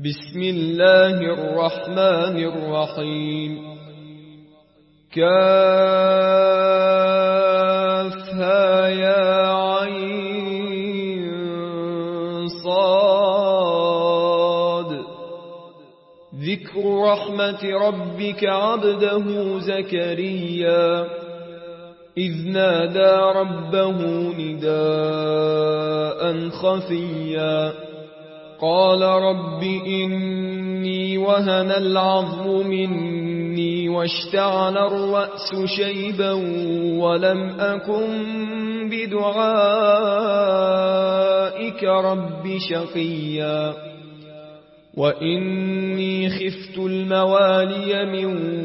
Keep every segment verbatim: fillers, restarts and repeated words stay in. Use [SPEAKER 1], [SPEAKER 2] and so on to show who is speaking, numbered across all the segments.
[SPEAKER 1] بسم الله الرحمن الرحيم. كافها يا عين صاد. ذكر رحمة ربك عبده زكريا إذ نادى ربه نداء خفيا قال رب إني وهن العظم مني واشتعل الرأس شيبا ولم أكن بدعائك رب شقيا وإني خفت الموالي من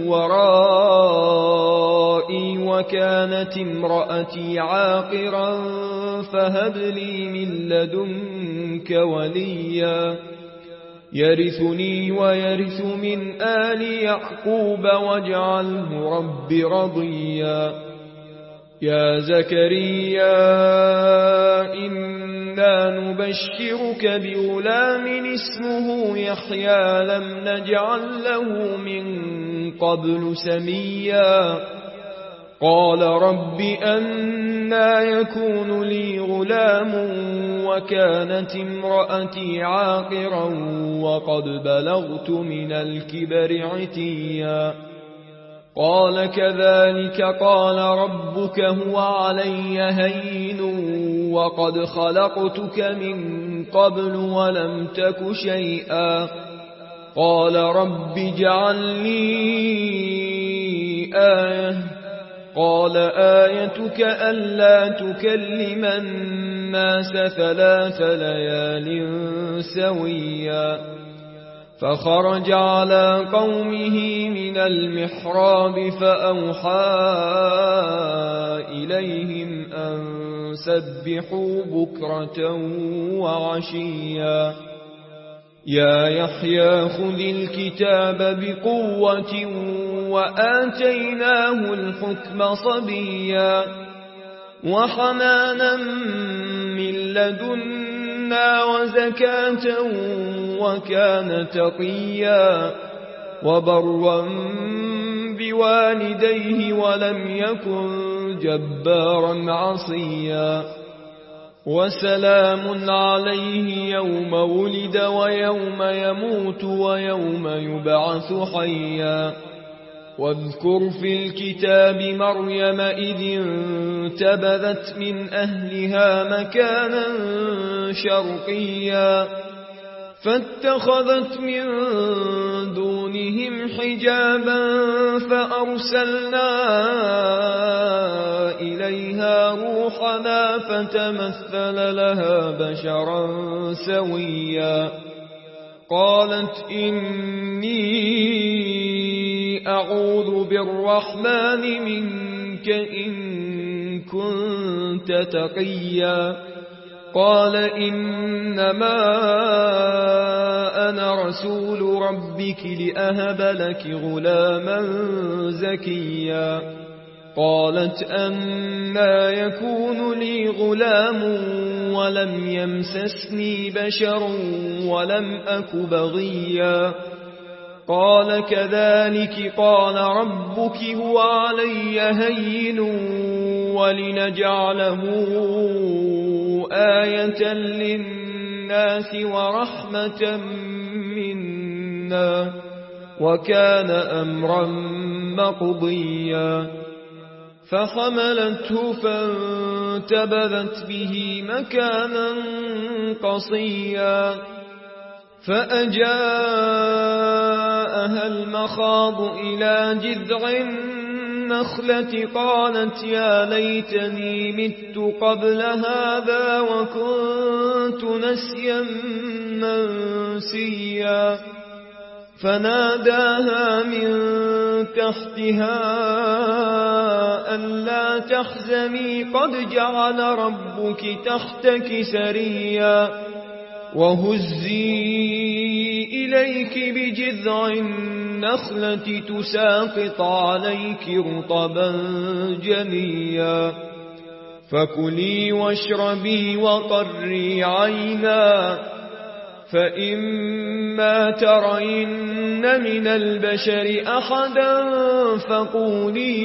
[SPEAKER 1] ورائي وكانت امرأتي عاقرا فهب لي من لدنك وليا يرثني ويرث من آل يعقوب واجعله رب رضيا. يا زكريا إنا نبشرك بغلام اسمه يحيى لم نجعل له من قبل سميا قال رب أنى يكون لي غلام وكانت امرأتي عاقرا وقد بلغت من الكبر عتيا قال كذلك قال ربك هو علي هين وقد خلقتك من قبل ولم تك شيئا قال رب اجعل لي آية قال آيتك ألا تكلم الناس ثلاث ليال سويا فخرج على قومه من المحراب فأوحى إليهم أن سبحوا بكرة وعشيا يا يحيى خذ الكتاب بقوة وآتيناه الحكم صبيا وحنانا من لدنا وزكاة وكان تقيا وبرا بوالديه ولم يكن جبارا عصيا وسلام عليه يوم ولد ويوم يموت ويوم يبعث حيا واذكر في الكتاب مريم إذ انتبذت من أهلها مكانا شرقيا فاتخذت من دونهم حجابا فأرسلنا إليها روحنا فتمثل لها بشرا سويا قالت إني أعوذ بالرحمن منك إن كنت تقيا قال إنما أنا رسول ربك لأهب لك غلاما زكيا قالت أنى يكون لي غلام ولم يمسسني بشر ولم أك بغيا قال كذلك قال ربك هو علي هين ولنجعله آية للناس ورحمة منا وكان أمرا مقضيا فحملته فانتبذت به مكانا قصيا فأجاءها المخاض إلى جذع النخلة قالت يا ليتني مت قبل هذا وكنت نسيا منسيا فناداها من تحتها ألا تحزني قد جعل ربك تحتك سريا وهزي إليك بجذع النخلة تساقط عليك رطبا جنيا فكلي واشربي وقري عينا فإما ترين من البشر أحدا فقولي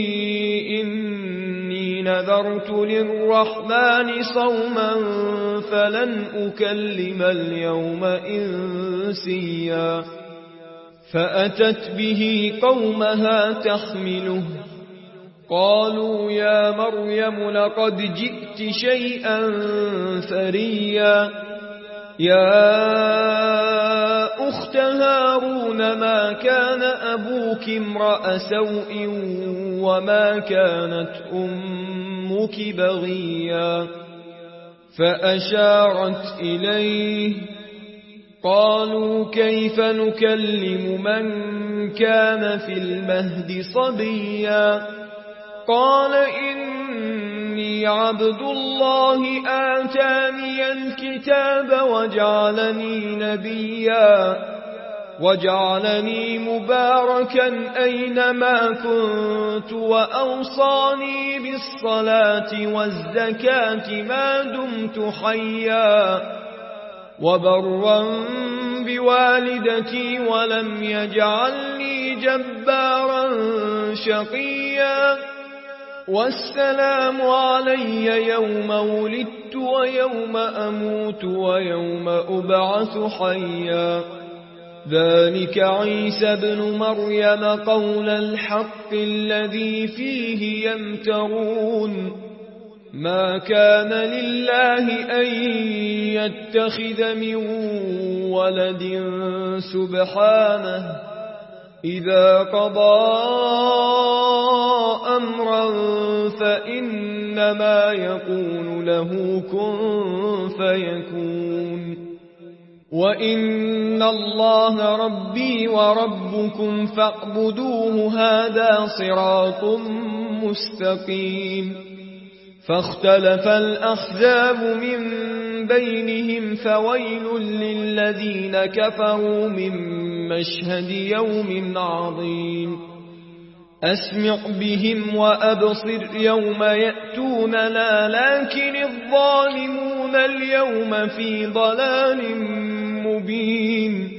[SPEAKER 1] إني نذرت للرحمن صوما فلن أكلم اليوم إنسيا فأتت به قومها تحمله قالوا يا مريم لقد جئت شيئا فريا يا أخت هارون ما كان أبوك امرأ سوء وما كانت أمك بغيا فأشارت إليه قالوا كيف نكلم من كان في المهد صبيا قال إني عبد الله آتاني الكتاب وجعلني نبيا وجعلني مباركا أينما كنت وأوصاني بالصلاة والزكاة ما دمت حيا وبرا بوالدتي ولم يجعلني جبارا شقيا والسلام علي يوم ولدت ويوم أموت ويوم أبعث حيا ذلك عيسى بن مريم قول الحق الذي فيه يمترون ما كان لله أن يتخذ من ولد سبحانه إذا قضى أمرا فإنما يقول له كن فيكون وإن الله ربي وربكم فاعبدوه هذا صراط مستقيم فاختلف الأحزاب من بينهم فويل للذين كفروا من مشهد يوم عظيم أسمع بهم وأبصر يوم يأتوننا لكن الظالمون اليوم في ضلال مبين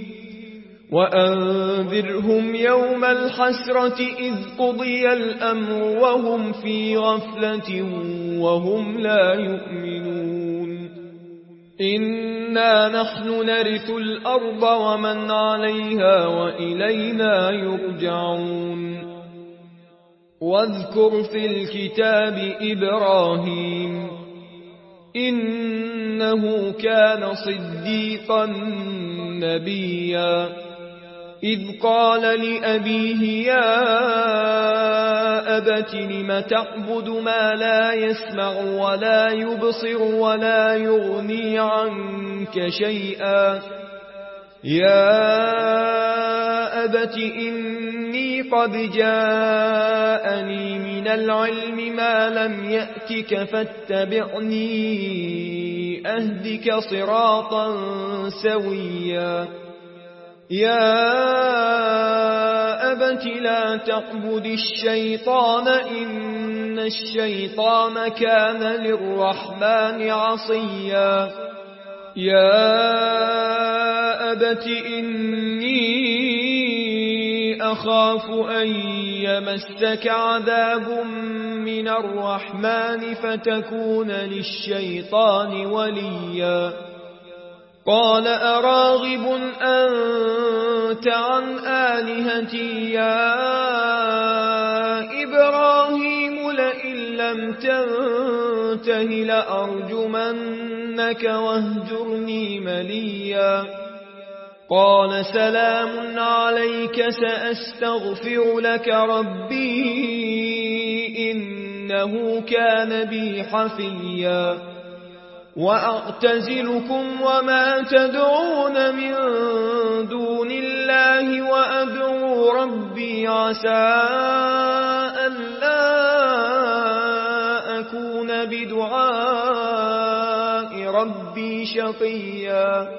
[SPEAKER 1] وأنذرهم يوم الحسرة إذ قضي الأمر وهم في غفلة وهم لا يؤمنون إنا نحن نرث الأرض ومن عليها وإلينا يرجعون واذكر في الكتاب إبراهيم إنه كان صديقا نبيا إذ قال لأبيه يا أبت لم تعبد ما لا يسمع ولا يبصر ولا يغني عنك شيئا يا أبت إني قد جاءني من العلم ما لم يأتك فاتبعني أهدك صراطا سويا يا أبت لا تعبد الشيطان إن الشيطان كان للرحمن عصيا يا أبت إني أخاف أن يمسك عذاب من الرحمن فتكون للشيطان وليا قال أراغب أنت عن آلهتي يا إبراهيم لئن لم تنته لأرجمنك واهجرني مليا قال سلام عليك سأستغفر لك ربي إنه كان بي حفيا وأعتزلكم وما تدعون من دون الله وأدعو ربي عسى ألا أكون بدعاء ربي شقيا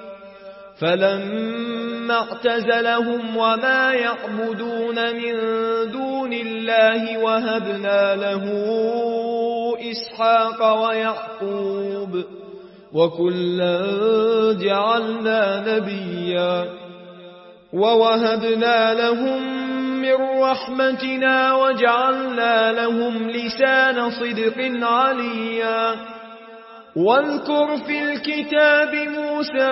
[SPEAKER 1] فلما اعتزلهم وما يعبدون من دون الله وهبنا له إسحاق ويعقوب وكلا جعلنا نبيا ووهبنا لهم من رحمتنا وجعلنا لهم لسان صدق عليا واذكر في الكتاب موسى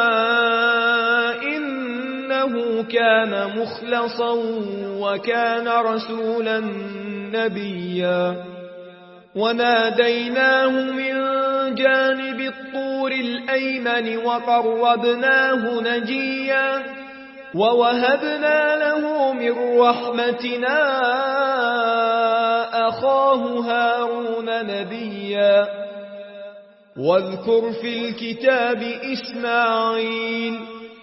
[SPEAKER 1] إنه كان مخلصا وكان رسولا نبيا وناديناه من جانب الطور الأيمن وقربناه نجيا ووهبنا له من رحمتنا أخاه هارون نبيا واذكر في الكتاب إسماعيل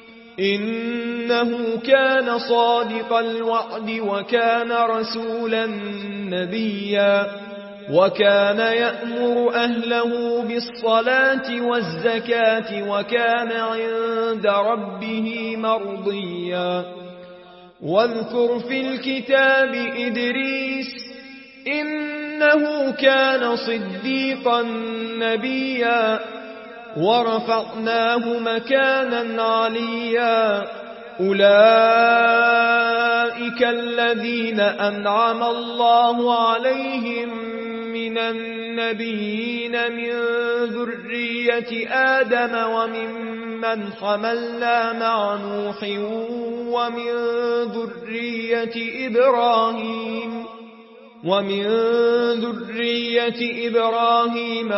[SPEAKER 1] إنه كان صادق الوعد وكان رسولا نبيا وكان يأمر أهله بالصلاة والزكاة وكان عند ربه مرضيا واذكر في الكتاب إدريس إنه كان صديقا نبيا ورفعناه مكانا عليا أولئك الذين أنعم الله عليهم من النبيين من ذرية آدم وممن حملنا مع نوح ومن ذرية إبراهيم ومن ذرية إبراهيم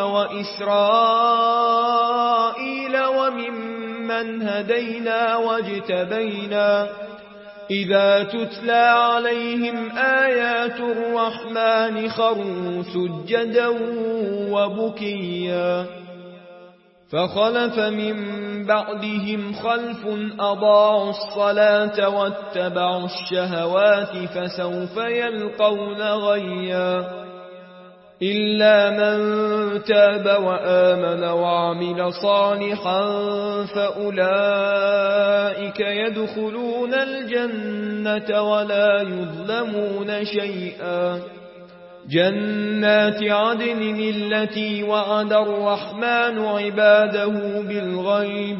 [SPEAKER 1] وإسرائيل وممن هدينا واجتبينا إذا تتلى عليهم آيات الرحمن خروا سجدا وبكيا فخلف من بعدهم خلف أضاعوا الصلاة واتبعوا الشهوات فسوف يلقون غيا إلا من تاب وآمن وعمل صالحا فأولئك يدخلون الجنة ولا يظلمون شيئا جنات عدن التي وعد الرحمن عباده بالغيب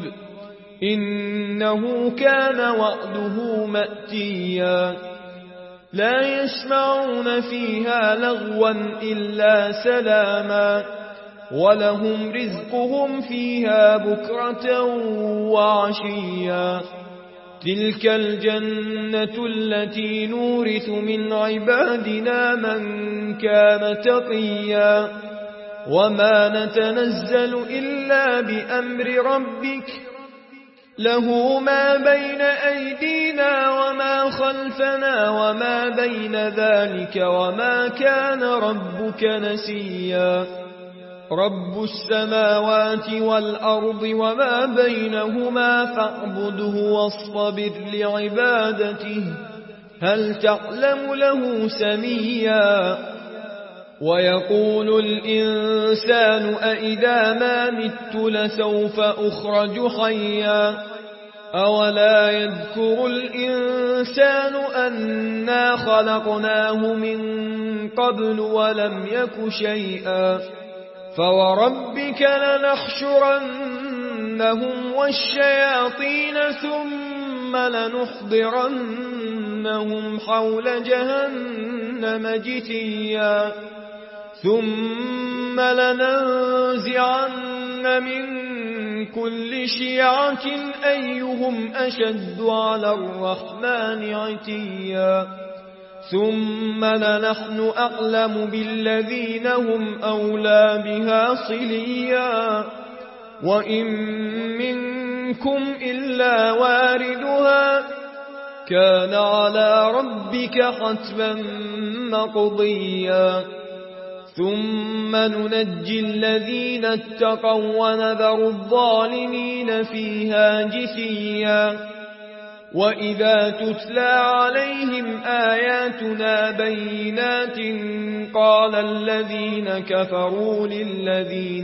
[SPEAKER 1] إنه كان وعده مأتيا لا يسمعون فيها لغوا إلا سلاما ولهم رزقهم فيها بكرة وعشيا تلك الجنة التي نورث من عبادنا من كان تقيا وما نتنزل إلا بأمر ربك له ما بين أيدينا وما خلفنا وما بين ذلك وما كان ربك نسيا رب السماوات والأرض وما بينهما فاعبده واصطبر لعبادته هل تعلم له سميا ويقول الإنسان أإذا ما مت لسوف أخرج حيا أولا يذكر الإنسان أنا خلقناه من قبل ولم يك شيئا فوربك لنحشرنهم والشياطين ثم لنحضرنهم حول جهنم جثيا ثم لننزعن من كل شيعة أيهم أشد على الرحمن عتيا ثم لنحن أعلم بالذين هم أولى بها صليا وإن منكم إلا واردها كان على ربك حتما مقضيا ثم ننجي الذين اتقوا ونذر الظالمين فيها جثيا وإذا تتلى عليهم آياتنا بينات قال الذين كفروا للذين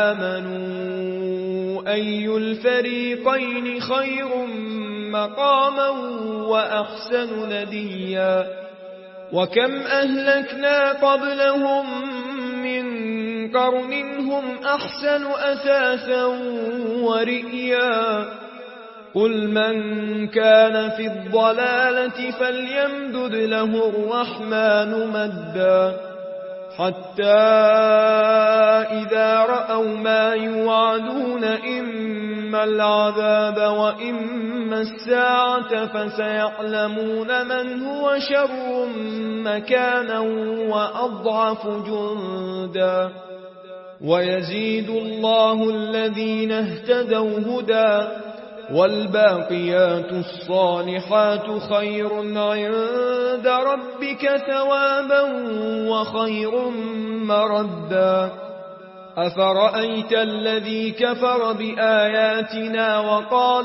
[SPEAKER 1] آمنوا أي الفريقين خير مقاما وأحسن نديا وكم أهلكنا قبلهم من قرن هم أحسن أثاثا ورئيا قل من كان في الضلالة فليمدد له الرحمن مدا حتى إذا رأوا ما يوعدون إما العذاب وإما الساعة فسيعلمون من هو شر مكانا وأضعف جندا ويزيد الله الذين اهتدوا هدى والباقيات الصالحات خير عند ربك ثوابا وخير مردا أفرأيت الذي كفر بآياتنا وقال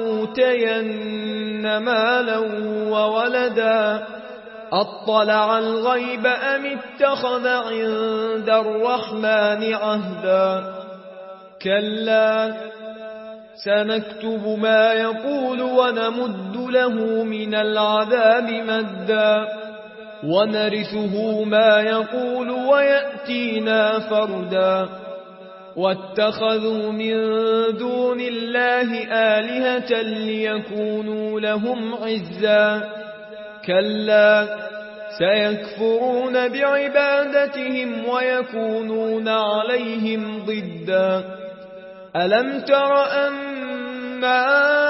[SPEAKER 1] لأوتين مالا وولدا أطلع الغيب أم اتخذ عند الرحمن عهدا كلا سنكتب ما يقول ونمد له من العذاب مدا ونرثه ما يقول ويأتينا فردا واتخذوا من دون الله آلهة ليكونوا لهم عزا كلا سيكفرون بعبادتهم ويكونون عليهم ضدا ألم تر أنا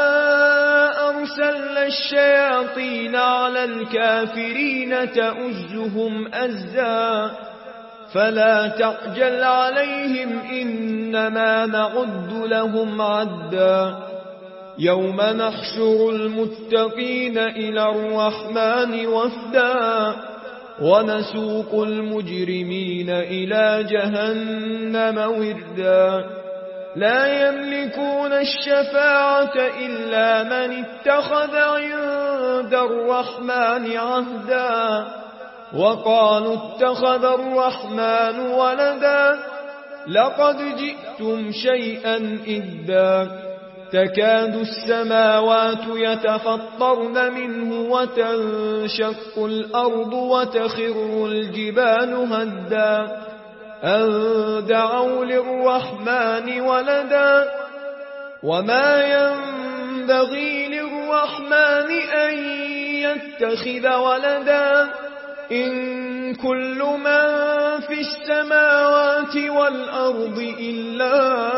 [SPEAKER 1] أرسلنا الشياطين على الكافرين تؤزهم أزا فلا تعجل عليهم إنما نعد لهم عدا يوم نحشر المتقين إلى الرحمن وفدا ونسوق المجرمين إلى جهنم وردا لا يملكون الشفاعة إلا من اتخذ عند الرحمن عهدا وقالوا اتخذ الرحمن ولدا لقد جئتم شيئا إدا تكاد السماوات يتفطرن منه وتنشق الأرض وتخر الجبال هدا أن دعوا للرحمن ولدا وما ينبغي للرحمن أن يتخذ ولدا إن كل من في السماوات والأرض إلا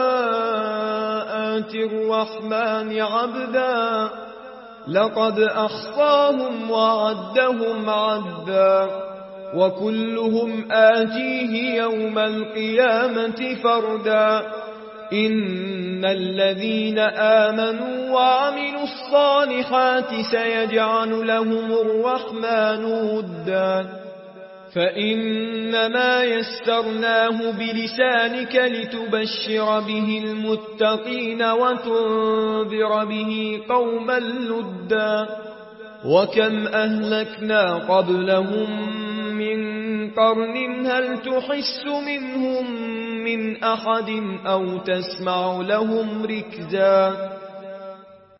[SPEAKER 1] آتي الرحمن عبدا لقد أحصاهم وعدهم عدا وكلهم آتيه يوم القيامة فردا إن الذين آمنوا وعملوا الصالحات سيجعل لهم الرحمن ودا فإنما يسرناه بلسانك لتبشر به المتقين وتنذر به قوما لدا وكم أهلكنا قبلهم من قرن هل تحس منهم من أحد أو تسمع لهم ركزا